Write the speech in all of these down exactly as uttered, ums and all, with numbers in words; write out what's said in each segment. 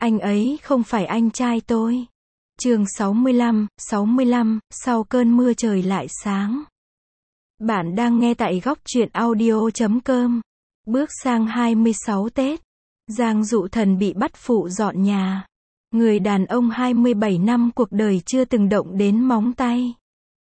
Anh ấy không phải anh trai tôi. Chương sáu mươi lăm, sáu mươi lăm, sau cơn mưa trời lại sáng. Bạn đang nghe tại góc truyện audio chấm com. Bước sang hai mươi sáu Tết, Giang Dụ Thần bị bắt phụ dọn nhà. Người đàn ông hai mươi bảy năm cuộc đời chưa từng động đến móng tay.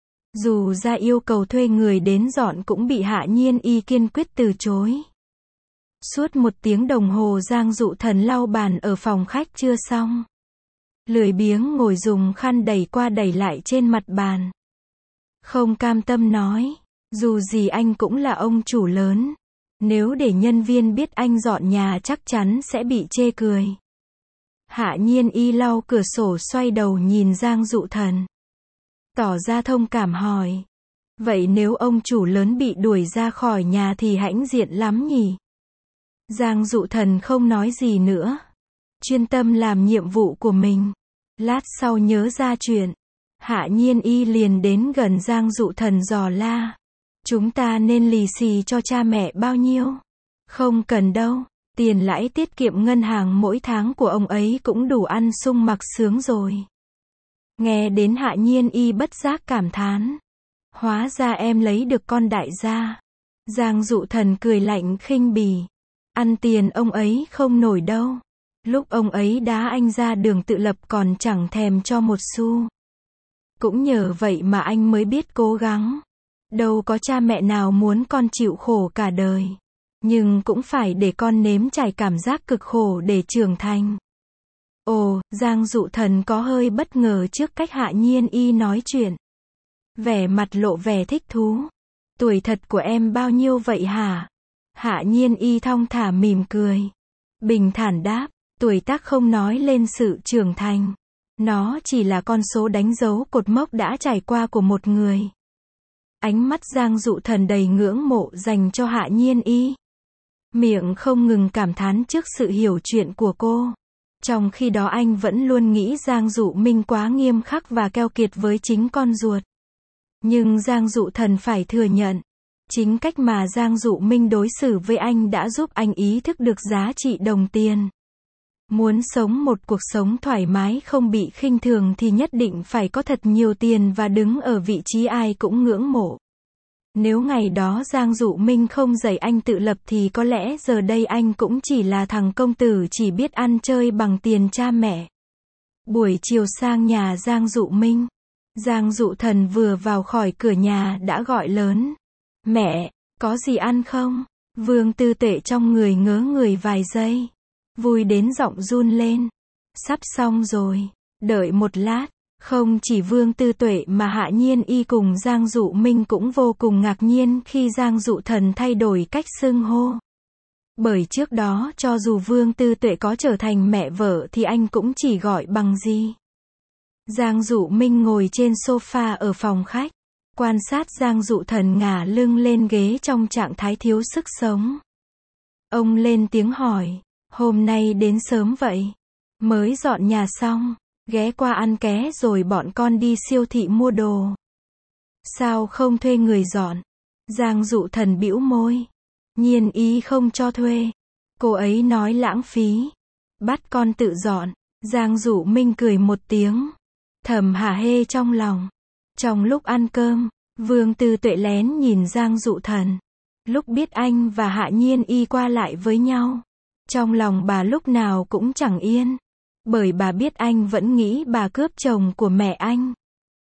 Dù ra yêu cầu thuê người đến dọn cũng bị Hạ Nhiên Y kiên quyết từ chối. Suốt một tiếng đồng hồ Giang Dụ Thần lau bàn ở phòng khách chưa xong. Lười biếng ngồi dùng khăn đẩy qua đẩy lại trên mặt bàn. Không cam tâm nói, dù gì anh cũng là ông chủ lớn. Nếu để nhân viên biết anh dọn nhà chắc chắn sẽ bị chê cười. Hạ Nhiên Y lau cửa sổ xoay đầu nhìn Giang Dụ Thần. Tỏ ra thông cảm hỏi. Vậy nếu ông chủ lớn bị đuổi ra khỏi nhà thì hãnh diện lắm nhỉ? Giang Dụ Thần không nói gì nữa. Chuyên tâm làm nhiệm vụ của mình. Lát sau nhớ ra chuyện. Hạ Nhiên Y liền đến gần Giang Dụ Thần dò la. Chúng ta nên lì xì cho cha mẹ bao nhiêu? Không cần đâu. Tiền lãi tiết kiệm ngân hàng mỗi tháng của ông ấy cũng đủ ăn sung mặc sướng rồi. Nghe đến Hạ Nhiên Y bất giác cảm thán. Hóa ra em lấy được con đại gia. Giang Dụ Thần cười lạnh khinh bỉ. Ăn tiền ông ấy không nổi đâu. Lúc ông ấy đá anh ra đường tự lập còn chẳng thèm cho một xu. Cũng nhờ vậy mà anh mới biết cố gắng. Đâu có cha mẹ nào muốn con chịu khổ cả đời. Nhưng cũng phải để con nếm trải cảm giác cực khổ để trưởng thành. Ồ, Giang Dụ Thần có hơi bất ngờ trước cách Hạ Nhiên Y nói chuyện. Vẻ mặt lộ vẻ thích thú. Tuổi thật của em bao nhiêu vậy hả? Hạ Nhiên Y thong thả mỉm cười. Bình thản đáp, tuổi tác không nói lên sự trưởng thành. Nó chỉ là con số đánh dấu cột mốc đã trải qua của một người. Ánh mắt Giang Dụ Thần đầy ngưỡng mộ dành cho Hạ Nhiên Y. Miệng không ngừng cảm thán trước sự hiểu chuyện của cô. Trong khi đó anh vẫn luôn nghĩ Giang Dụ Minh quá nghiêm khắc và keo kiệt với chính con ruột. Nhưng Giang Dụ Thần phải thừa nhận. Chính cách mà Giang Dụ Minh đối xử với anh đã giúp anh ý thức được giá trị đồng tiền. Muốn sống một cuộc sống thoải mái không bị khinh thường thì nhất định phải có thật nhiều tiền và đứng ở vị trí ai cũng ngưỡng mộ. Nếu ngày đó Giang Dụ Minh không dạy anh tự lập thì có lẽ giờ đây anh cũng chỉ là thằng công tử chỉ biết ăn chơi bằng tiền cha mẹ. Buổi chiều sang nhà Giang Dụ Minh. Giang Dụ Thần vừa vào khỏi cửa nhà đã gọi lớn. Mẹ, có gì ăn không? Vương Tư Tuệ trong người ngớ người vài giây. Vui đến giọng run lên. Sắp xong rồi. Đợi một lát. Không chỉ Vương Tư Tuệ mà Hạ Nhiên Y cùng Giang Dụ Minh cũng vô cùng ngạc nhiên khi Giang Dụ Thần thay đổi cách xưng hô. Bởi trước đó cho dù Vương Tư Tuệ có trở thành mẹ vợ thì anh cũng chỉ gọi bằng gì. Giang Dụ Minh ngồi trên sofa ở phòng khách. Quan sát Giang Dụ Thần ngả lưng lên ghế trong trạng thái thiếu sức sống. Ông lên tiếng hỏi. Hôm nay đến sớm vậy? Mới dọn nhà xong. Ghé qua ăn ké rồi bọn con đi siêu thị mua đồ. Sao không thuê người dọn? Giang Dụ Thần bĩu môi. Nhiên Y không cho thuê. Cô ấy nói lãng phí. Bắt con tự dọn. Giang Dụ Minh cười một tiếng. Thầm hả hê trong lòng. Trong lúc ăn cơm, Vương Tư Tuệ lén nhìn Giang Dụ Thần. Lúc biết anh và Hạ Nhiên Y qua lại với nhau, trong lòng bà lúc nào cũng chẳng yên. Bởi bà biết anh vẫn nghĩ bà cướp chồng của mẹ anh.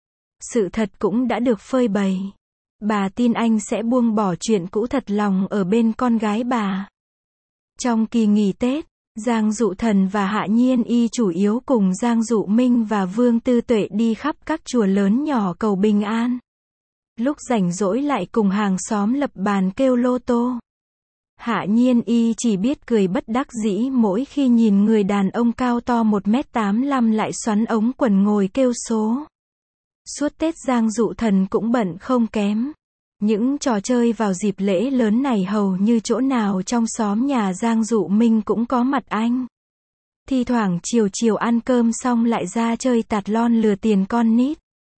Sự thật cũng đã được phơi bày. Bà tin anh sẽ buông bỏ chuyện cũ thật lòng ở bên con gái bà. Trong kỳ nghỉ Tết, Giang Dụ Thần và Hạ Nhiên Y chủ yếu cùng Giang Dụ Minh và Vương Tư Tuệ đi khắp các chùa lớn nhỏ cầu bình an. Lúc rảnh rỗi lại cùng hàng xóm lập bàn kêu lô tô. Hạ Nhiên Y chỉ biết cười bất đắc dĩ mỗi khi nhìn người đàn ông cao to một mét tám mươi lăm lại xoắn ống quần ngồi kêu số. Suốt Tết Giang Dụ Thần cũng bận không kém. Những trò chơi vào dịp lễ lớn này hầu như chỗ nào trong xóm nhà Giang Dụ Minh cũng có mặt anh. Thi thoảng chiều chiều ăn cơm xong lại ra chơi tạt lon lừa tiền con nít.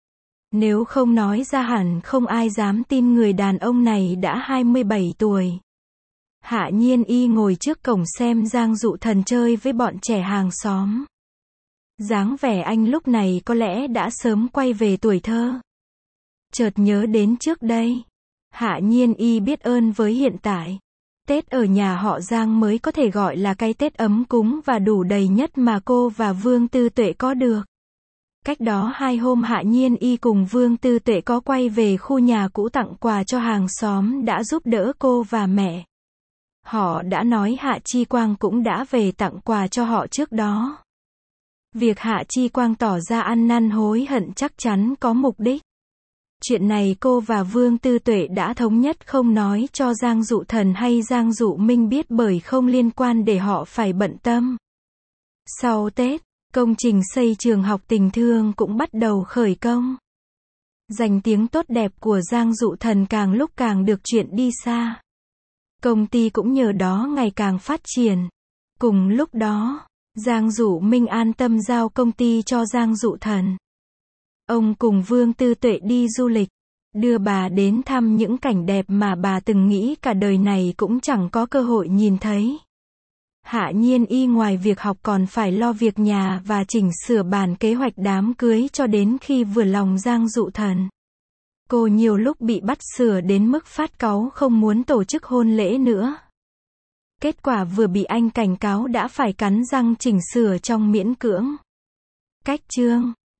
Nếu không nói ra hẳn không ai dám tin người đàn ông này đã hai mươi bảy tuổi. Hạ Nhiên Y ngồi trước cổng xem Giang Dụ Thần chơi với bọn trẻ hàng xóm. Dáng vẻ anh lúc này có lẽ đã sớm quay về tuổi thơ. Chợt nhớ đến trước đây. Hạ Nhiên Y biết ơn với hiện tại. Tết ở nhà họ Giang mới có thể gọi là cái Tết ấm cúng và đủ đầy nhất mà cô và Vương Tư Tuệ có được. Cách đó hai hôm Hạ Nhiên Y cùng Vương Tư Tuệ có quay về khu nhà cũ tặng quà cho hàng xóm đã giúp đỡ cô và mẹ. Họ đã nói Hạ Chi Quang cũng đã về tặng quà cho họ trước đó. Việc Hạ Chi Quang tỏ ra ăn năn hối hận chắc chắn có mục đích. Chuyện này cô và Vương Tư Tuệ đã thống nhất không nói cho Giang Dụ Thần hay Giang Dụ Minh biết bởi không liên quan để họ phải bận tâm. Sau Tết, công trình xây trường học tình thương cũng bắt đầu khởi công. Danh tiếng tốt đẹp của Giang Dụ Thần càng lúc càng được chuyện đi xa. Công ty cũng nhờ đó ngày càng phát triển. Cùng lúc đó, Giang Dụ Minh an tâm giao công ty cho Giang Dụ Thần. Ông cùng Vương Tư Tuệ đi du lịch, đưa bà đến thăm những cảnh đẹp mà bà từng nghĩ cả đời này cũng chẳng có cơ hội nhìn thấy. Hạ Nhiên Y ngoài việc học còn phải lo việc nhà và chỉnh sửa bản kế hoạch đám cưới cho đến khi vừa lòng Giang Dụ Thần. Cô nhiều lúc bị bắt sửa đến mức phát cáu không muốn tổ chức hôn lễ nữa. Kết quả vừa bị anh cảnh cáo đã phải cắn răng chỉnh sửa trong miễn cưỡng. Cách chương